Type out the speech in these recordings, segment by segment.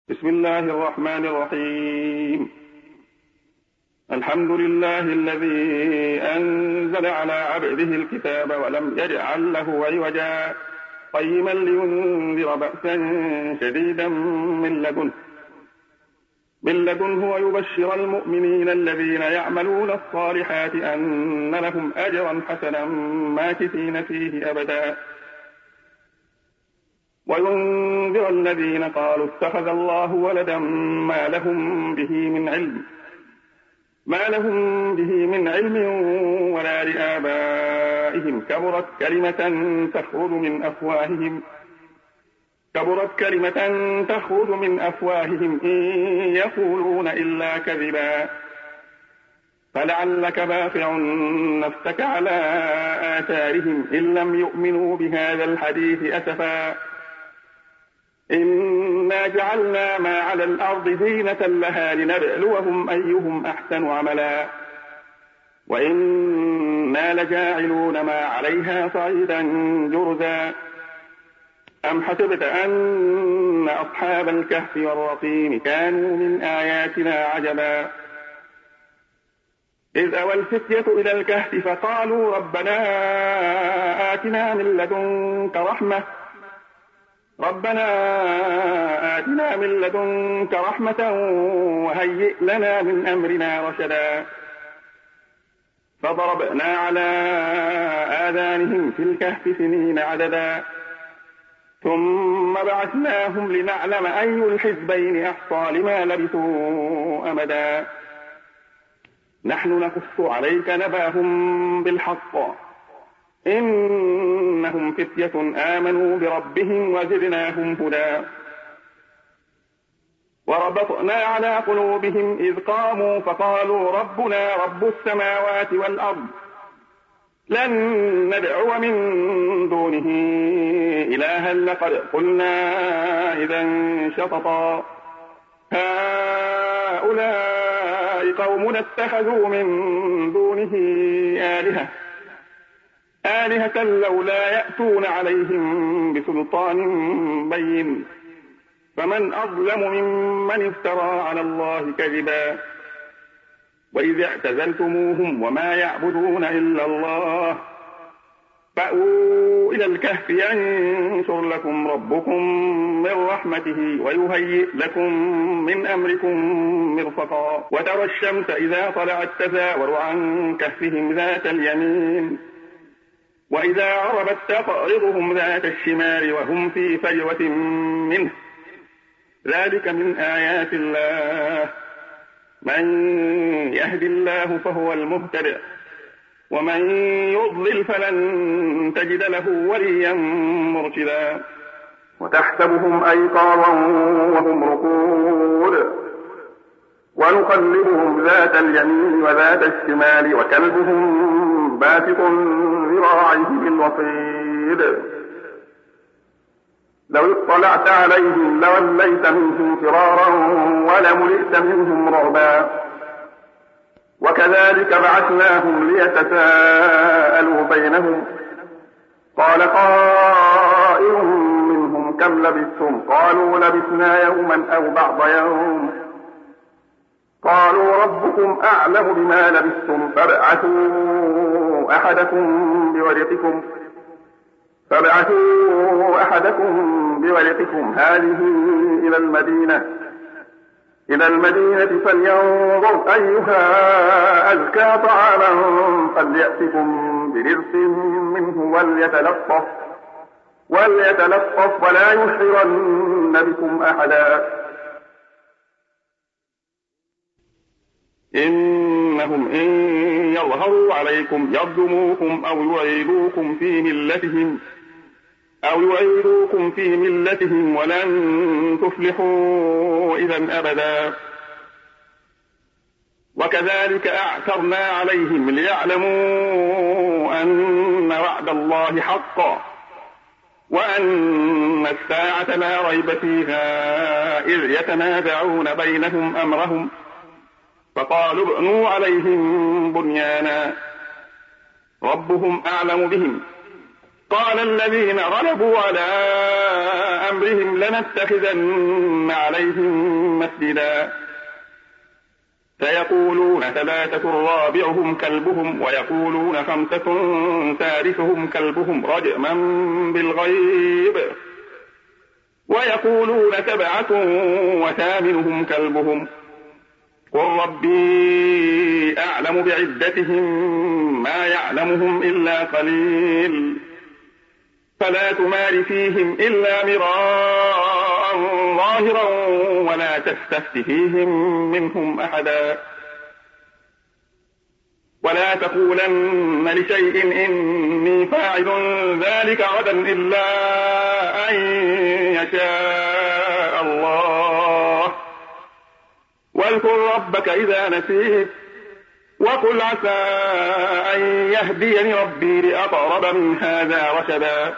بسم الله الرحمن الرحيم. الحمد لله الذي أنزل على عبده الكتاب ولم يجعل له عوجا قيما لينذر بأسا شديدا من لدنه ويبشر المؤمنين الذين يعملون الصالحات أن لهم أجرا حسنا ماكثين فيه أبدا وينذر الذين قالوا اتخذ الله ولدا ما لهم به من علم ولا لآبائهم كبرت كلمة تخرج من أفواههم إن يقولون إلا كذبا فلعلك باخع نفسك على آثارهم إن لم يؤمنوا بهذا الحديث أسفا إنا جعلنا ما على الأرض زينة لها لنبلوهم أيهم أحسن عملا وإنا لجاعلون ما عليها صعيدا جرزا أم حسبت أن أصحاب الكهف والرقيم كانوا من آياتنا عجبا إذ أوى الفتية إلى الكهف فقالوا ربنا آتنا من لدنك رحمة وهيئ لنا من أمرنا رشدا فضربنا على آذانهم في الكهف سنين عددا ثم بعثناهم لنعلم أي الحزبين أحصى لما لبثوا أمدا نحن نقص عليك نباهم بالحق إنهم فتية آمنوا بربهم وزدناهم هدى وربطنا على قلوبهم إذ قاموا فقالوا ربنا رب السماوات والأرض لن ندعو من دونه إلها لقد قلنا إذا شططا هؤلاء قومنا اتخذوا من دونه آلهة لولا يأتون عليهم بسلطان بين فمن أظلم ممن افترى على الله كذبا وإذ اعتزلتموهم وما يعبدون إلا الله فأووا إلى الكهف ينشر لكم ربكم من رحمته ويهيئ لكم من أمركم مرفقا وترى الشمس إذا طلعت تزاور عن كهفهم ذات اليمين وإذا عربت تقرضهم ذات الشمال وهم في فجوة منه ذلك من آيات الله من يهد الله فهو المهتدي ومن يضلل فلن تجد له وليا مرشدا وتحسبهم أيقاظا وهم رقود ونقلبهم ذات اليمين وذات الشمال وكلبهم باسط ذراعيه بالوصيد لو اطلعت عليهم لوليت منهم فرارا ولملئت منهم رعبا وكذلك بعثناهم ليتساءلوا بينهم قال قائل منهم كم لبثتم قالوا لبثنا يوما أو بعض يوم قالوا ربكم أعلم بما لبثتم فابعثوا أحدكم بورقكم هذه إلى المدينة فلينظر أيها أزكى طعاما فليأتكم برزق منه وليتلطف ولا يشعرن بكم أحدا إنهم إن يظهروا عليكم يرجموكم أو يعيدوكم في ملتهم ولن تفلحوا إذا أبدا وكذلك أعثرنا عليهم ليعلموا أن وعد الله حق وأن الساعة لا ريب فيها إذ يتنازعون بينهم أمرهم فقالوا ابنوا عليهم بنيانا ربهم أعلم بهم قال الذين غلبوا على أمرهم لنتخذن عليهم مسجدا سيقولون 3 رابعهم كلبهم ويقولون 5 ثالثهم كلبهم رجما بالغيب ويقولون 7 وثامنهم كلبهم قل ربي أعلم بعدتهم ما يعلمهم إلا قليل فلا تمار فيهم إلا مراء ظاهرا ولا تستفت فيهم منهم أحدا ولا تقولن لشيء إني فاعل ذلك غدا إلا أن يشاء الله واذكر ربك إذا نسيت وقل عسى أن يهديني ربي لأقرب من هذا رشدا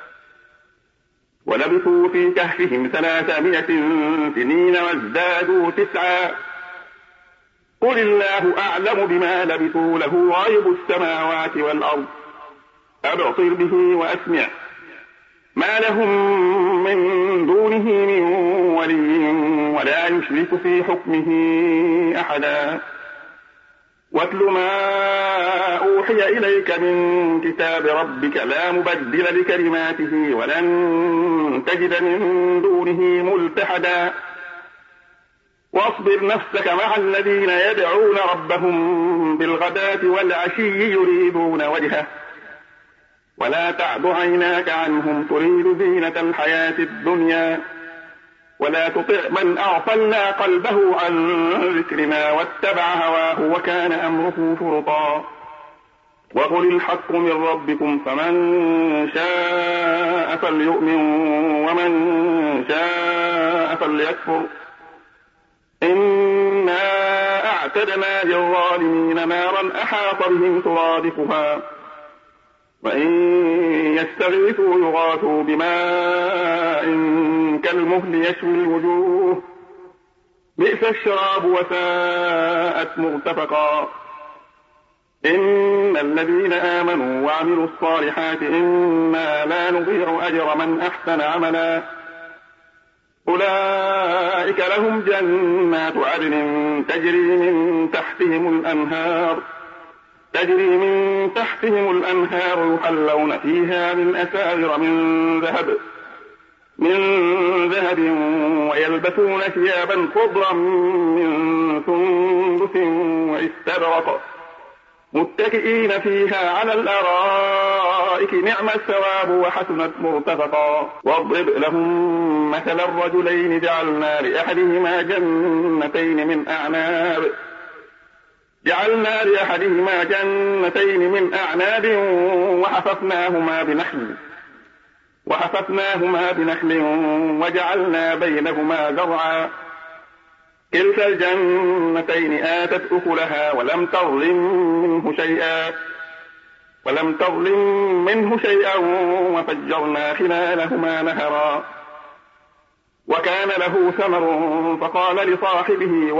ولبثوا في كهفهم 300 سنين وازدادوا 9 قل الله أعلم بما لبثوا له غيب السماوات والأرض أبصر به وأسمع ما لهم من دونه من ولي ولا يشرك في حكمه أحدا واتل ما أوحي إليك من كتاب ربك لا مبدل لكلماته ولن تجد من دونه ملتحدا واصبر نفسك مع الذين يدعون ربهم بالغداة والعشي يريدون وجهه ولا تعد عيناك عنهم تريد زينة الحياة الدنيا ولا تطع من أغفلنا قلبه عن ذكرنا واتبع هواه وكان أمره فرطا وقل الحق من ربكم فمن شاء فليؤمن ومن شاء فليكفر إنا أعتدنا للظالمين نارا أحاط بهم سرادقها وإن يستغيثوا يغاثوا بماء كالمهل يشوي الوجوه بئس الشراب وساءت مرتفقا إن الذين آمنوا وعملوا الصالحات إنا لا نضيع أجر من أحسن عملا أولئك لهم جنات عدن تجري من تحتهم الأنهار يحلون فيها من أساور من ذهب ويلبسون ثيابا خضرا من سندس واستبرق متكئين فيها على الأرائك نعم الثواب وحسنت مرتفقا واضرب لهم مثل الرجلين جعلنا لأحدهما جنتين من أعناب وحففناهما بنخل وجعلنا بينهما زرعا كلتا الجنتين آتت أكلها ولم تظلم منه شيئا وفجرنا خلالهما نهرا وكان له ثمر فقال لصاحبه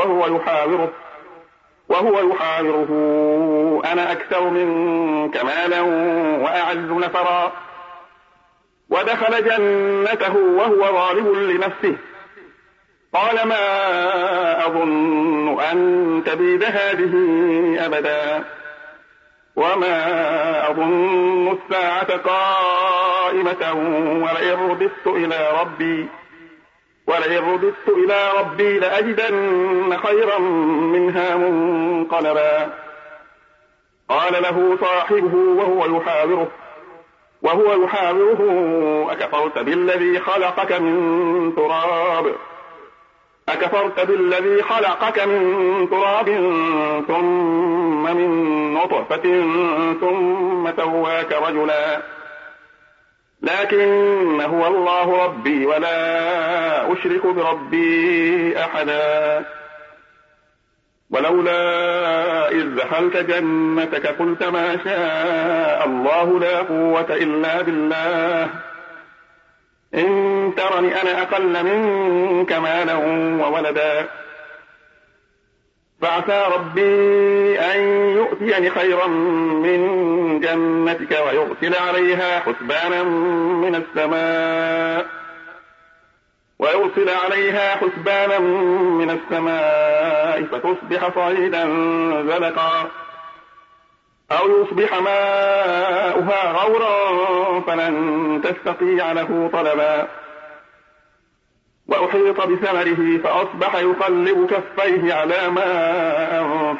وهو يحاوره أنا أكثر منك مالا وأعز نفرا ودخل جنته وهو ظالم لنفسه قال ما أظن أن تبيد هذه أبدا وما أظن الساعة قائمة ولئن رددت إلى ربي لأجدن خيرا منها منقلبا قال له صاحبه وهو يحاوره أكفرت بالذي خلقك من تراب ثم من نطفة ثم سواك رجلا لكن هو الله ربي ولا أشرك بربي أحدا ولولا إذ دخلت جنتك قلت ما شاء الله لا قوة إلا بالله إن ترني أنا أقل منك مالا وولدا فعسى ربي أن يؤتيني خيرا من جنتك ويرسل عليها حسبانا من السماء فتصبح صعيدا زلقا أو يصبح ماؤها غورا فلن تستطيع له طلبا وأحيط بثمره فأصبح يقلب كفيه على ما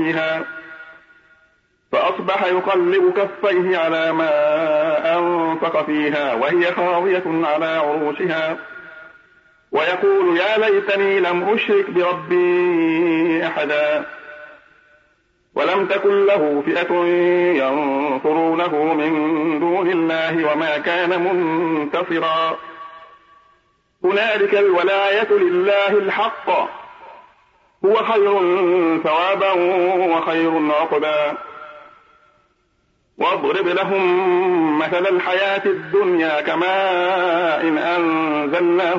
أنفق فيها وهي خاوية على عروشها ويقول يا ليتني لم أشرك بربي أحدا ولم تكن له فئة ينصرونه من دون الله وما كان منتصرا هنالك الولاية لله الحق هو خير ثوابا وخير عقبا واضرب لهم مثل الحياة الدنيا كماء إن أنزلناه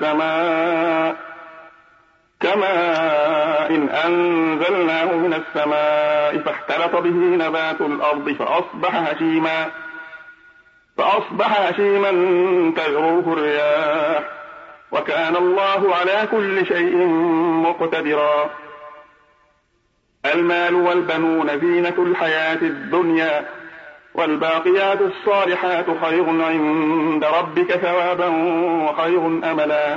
من السماء فاختلط به نبات الأرض فأصبح هشيما تذروه الرياح وكان الله على كل شيء مقتدرا المال والبنون زينة الحياة الدنيا والباقيات الصالحات خير عند ربك ثوابا وخير أملا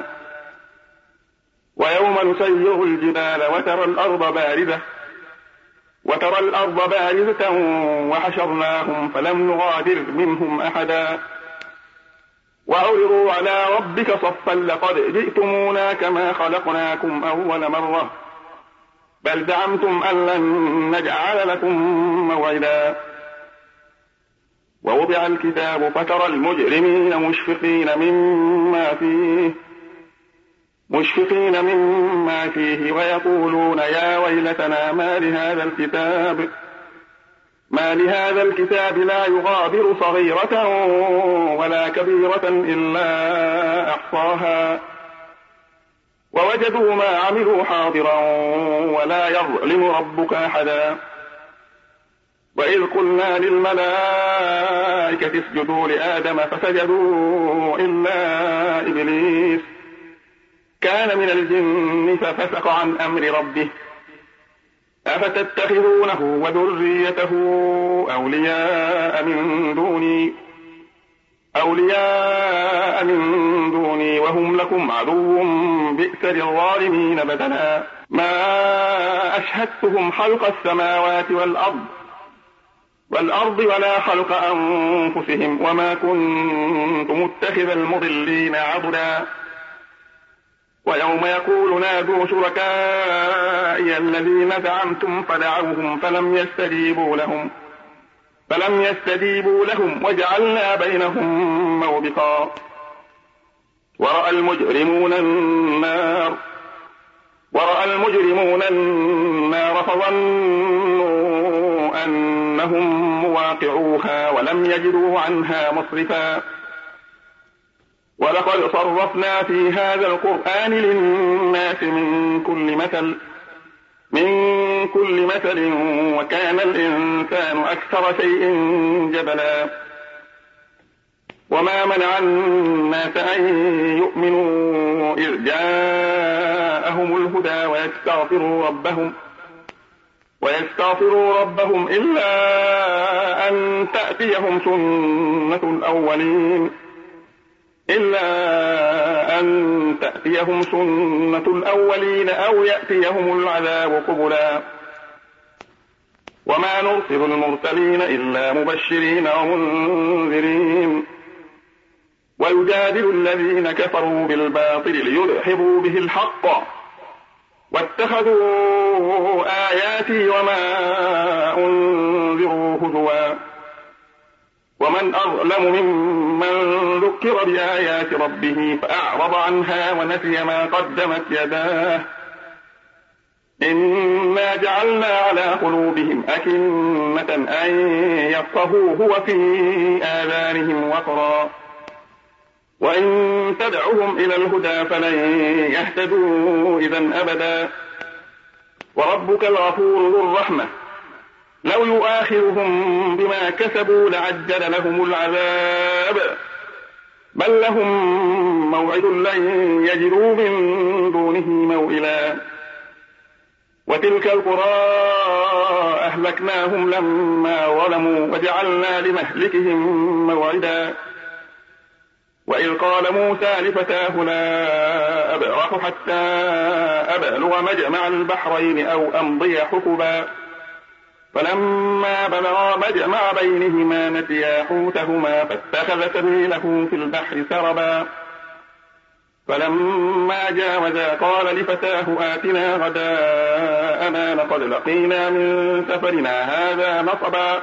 ويوم نسير الجبال وترى الأرض بارزة وحشرناهم فلم نغادر منهم أحدا وعرضوا على ربك صفا لقد جئتمونا كما خلقناكم أول مرة بل زعمتم أن لن نجعل لكم موعدا ووضع الكتاب فترى المجرمين مشفقين مما فيه ويقولون يا ويلتنا ما لهذا الكتاب لا يغادر صغيرة ولا كبيرة إلا أحصاها ووجدوا ما عملوا حاضرا ولا يظلم ربك أحدا وإذ قلنا للملائكة اسجدوا لآدم فسجدوا إلا إبليس كان من الجن ففسق عن أمر ربه أفتتخذونه وذريته أولياء من دوني وهم لكم عدو بئس للظالمين بدلا ما أشهدتهم خلق السماوات والأرض ولا خلق أنفسهم وما كنت متخذ المضلين عضدا ويوم يقول نادوا شركائي الذين زعمتم فدعوهم فلم يستجيبوا لهم وجعلنا بينهم موبقا ورأى المجرمون النار فظنوا أنهم مواقعوها ولم يجدوا عنها مصرفا ولقد صرفنا في هذا القرآن للناس من كل مثل وكان الإنسان أكثر شيء جدلا وما منع الناس أن يؤمنوا إذ جاءهم الهدى ويستغفروا ربهم إلا أن تأتيهم سنة الأولين أو يأتيهم العذاب قبلا وما نرسل المرسلين إلا مبشرين ومنذرين ويجادل الذين كفروا بالباطل ليدحضوا به الحق واتخذوا آياتي وما أنذروا هزوا ومن أظلم ممن ذكر بآيات ربه فأعرض عنها ونسي ما قدمت يداه إنا جعلنا على قلوبهم أكنة أن يفقهوه وفي آذانهم وقرا وإن تدعهم إلى الهدى فلن يهتدوا إذا أبدا وربك الغفور ذو الرحمة لو يؤاخذهم بما كسبوا لعجل لهم العذاب بل لهم موعد لن يجدوا من دونه موئلا وتلك القرى أهلكناهم لما ظلموا وجعلنا لمهلكهم موعدا وإذ قال موسى لفتاه لا أبرح حتى أبلغ مجمع البحرين أو أمضي حقبا فلما بلغا مجمع بينهما نسيا حوتهما فاتخذ سبيله في البحر سربا فلما جاوزا قال لفتاه آتنا غداءنا لقد لقينا من سفرنا هذا نصبا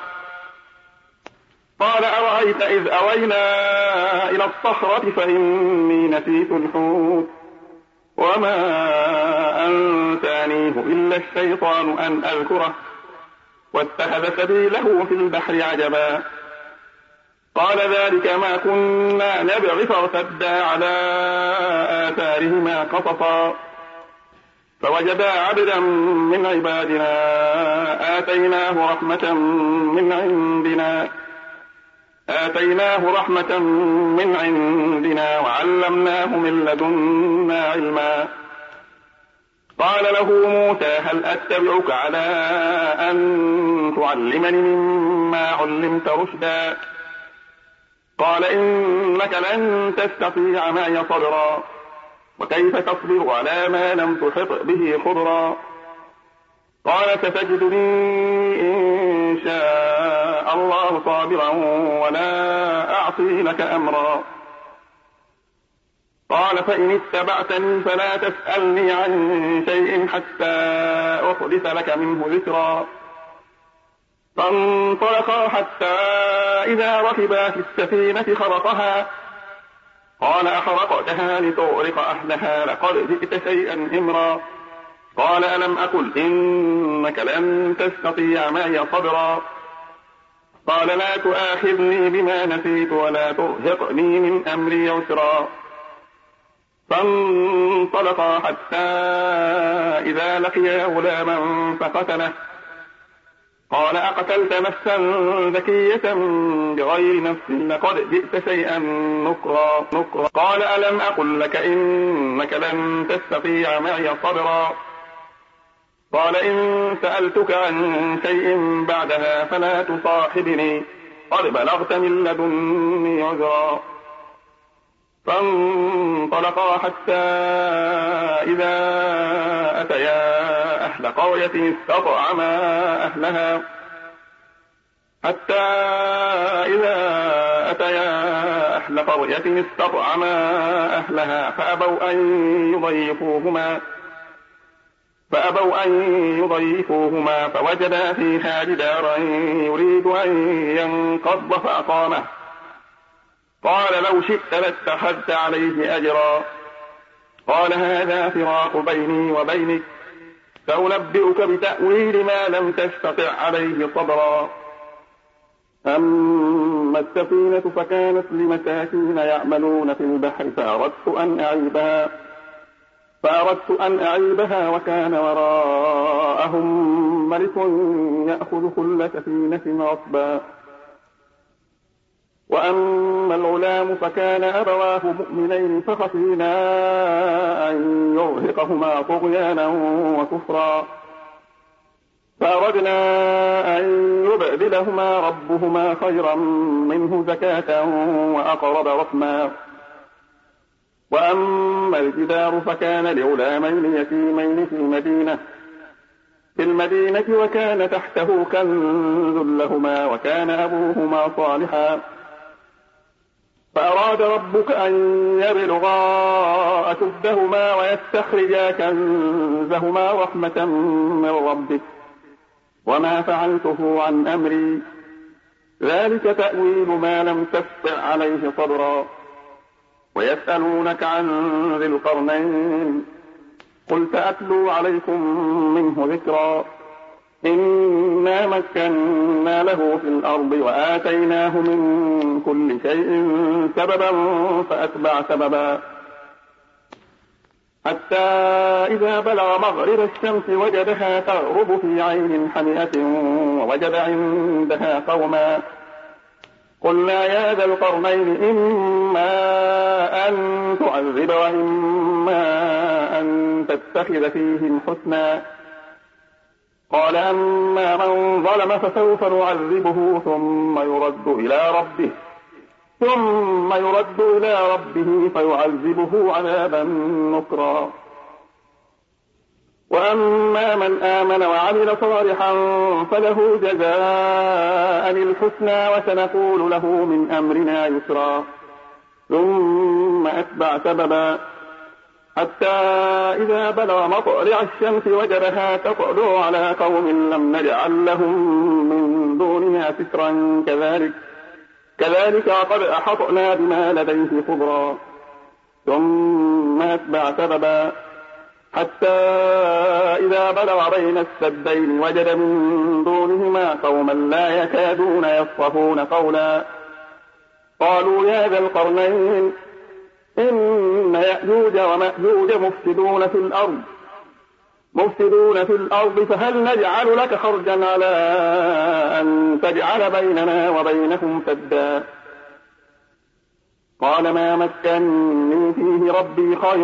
قال أرأيت إذ أوينا إلى الصخرة فإني نسيت الحوت وما أنسانيه إلا الشيطان أن أذكره واتخذ سبيله في البحر عجبا قال ذلك ما كنا نبغي فارتدا على آثارهما قصصا فوجدا عبدا من عبادنا آتيناه رحمة من عندنا وعلمناه من لدنا علما قال له موسى هل أتبعك على أن تعلمني مما علمت رشدا قال إنك لن تستطيع معي صبرا وكيف تصبر على ما لم تحط به خبرا قال ستجدني إن شاء الله صابرا ولا أعصي لك أمرا قال فإن اتبعتني فلا تسألني عن شيء حتى أحدث لك منه ذكرا فانطلقا حتى إذا ركبا في السفينة خرقها قال أخرقتها لتغرق أهلها لقد جئت شيئا إمرا قال ألم أقل إنك لن تستطيع معي صبرا قال لا تؤاخذني بما نسيت ولا ترهقني من أمري عسرا فانطلقا حتى إذا لقيا غلاما فقتله قال أقتلت نفسا ذكية بغير نفس لقد جئت شيئا نكرا قال ألم أقل لك إنك لن تستطيع معي صبرا قال إن سألتك عن شيء بعدها فلا تصاحبني قد بلغت من لدني عذرا فانطلقا حتى إذا أتيا أهل قرية استطعما أهلها فأبوا أن يضيفوهما فوجدا فيها جدارا يريد أن ينقض فأقامه قال لو شئت لاتخذت عليه أجرا قال هذا فراق بيني وبينك سأنبئك بتأويل ما لم تستطع عليه صبرا أما السفينة فكانت لمساكين يعملون في البحر فأردت أن أعيبها وكان وراءهم ملك يأخذ كل سفينة غصبا وأما الغلام فكان أبواه مؤمنين فخشينا أن يرهقهما طغيانا وكفرا فأردنا أن يبدلهما ربهما خيرا منه زكاة وأقرب رحما وأما الجدار فكان لغلامين يتيمين في المدينة وكان تحته كنز لهما وكان أبوهما صالحا فأراد ربك أن يبلغا أشدهما ويستخرجا كنزهما رحمة من ربك وما فعلته عن أمري ذلك تأويل ما لم تستطع عليه صبرا ويسألونك عن ذي القرنين قل سأتلو عليكم منه ذكرا إنا مكنا له في الأرض وآتيناه من كل شيء سببا فأتبع سببا حتى إذا بلغ مغرب الشمس وجدها تغرب في عين حمئة ووجد عندها قوما. قلنا يا ذا القرنين إما أن تعذب وإما أن تتخذ فيهم حسنا. قال أما من ظلم فسوف نعذبه ثم يرد إلى ربه فيعذبه عذابا نكرا. وأما من آمن وعمل صالحا فله جزاء الحسنى وسنقول له من أمرنا يسرا. ثم أتبع سببا حتى إذا بلغ مطلع الشمس وجدها تطلع على قوم لم نجعل لهم من دونها سترا كذلك وقد أحطنا بما لديه خبرا. ثم أتبع سببا حتى إذا بلغ بين السدين وجد من دونهما قوما لا يكادون يفقهون قولا. قالوا يا ذا القرنين إن يأجوج ومأجوج مفسدون في الأرض فهل نجعل لك خرجا على أن تجعل بيننا وبينهم سدا. قال ما مكنني فيه ربي خير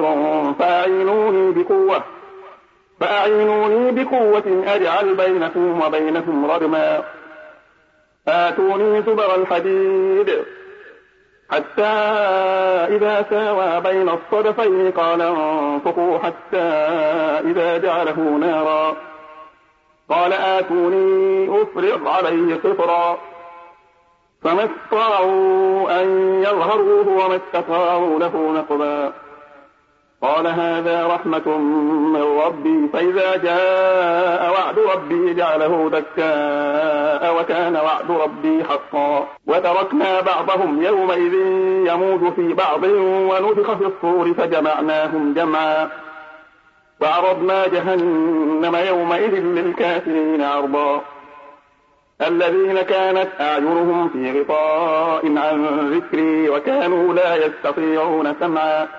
فأعينوني بقوة أجعل بينكم وبينهم ردما. آتوني زبر الحديد حتى إذا ساوى بين الصدفين قال انفخوا حتى إذا جعله نارا. قال آتوني أفرغ عليه قطرا. فما استطاعوا أن يظهروه وما استطاعوا له نقبا. قال هذا رحمة من ربي فإذا جاء وعد ربي جعله دكاء وكان وعد ربي حقا. وتركنا بعضهم يومئذ يموج في بعض ونفخ في الصور فجمعناهم جمعا. وعرضنا جهنم يومئذ للكافرين عرضا. الذين كانت أعينهم في غطاء عن ذكري وكانوا لا يستطيعون سمعا.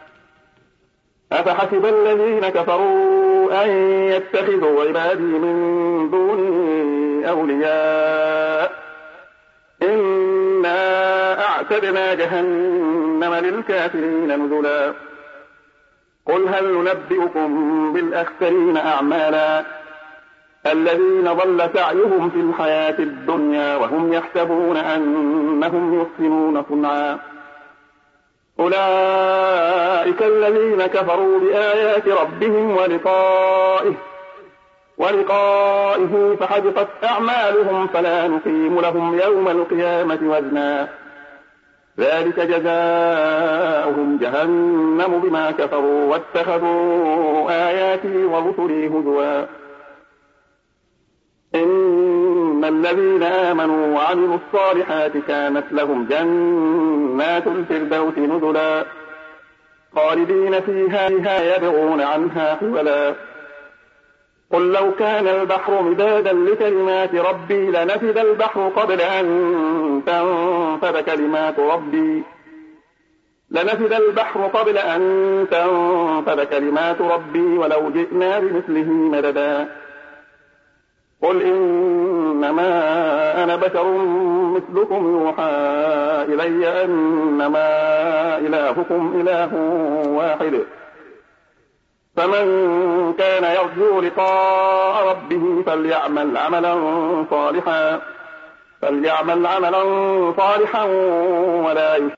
أفحسب الذين كفروا أن يتخذوا عبادي من دوني أولياء إنا أعتدنا جهنم للكافرين نزلا. قل هل ننبئكم بالأخسرين أعمالا الذين ضل سعيهم في الحياة الدنيا وهم يحسبون أنهم يحسنون صنعا. أولئك الذين كفروا بآيات ربهم ولقائه فحبطت أعمالهم فلا نقيم لهم يوم القيامة وزنا. ذلك جزاؤهم جهنم بما كفروا واتخذوا آياتي ورسلي هزوا. إن الذين آمنوا وعملوا الصالحات كانت لهم جنات الفردوس نزلا خالدين فيها يبغون عنها حولا. قل لو كان البحر مدادا لكلمات ربي لنفد البحر قبل أن تنفد كلمات ربي ولو جئنا بمثله مددا. قل إنما أنا بشر مثلكم يوحى إلي أنما إلهكم إله واحد. فمن كان يرجو لقاء ربه فليعمل عملا صالحا ولا يشرك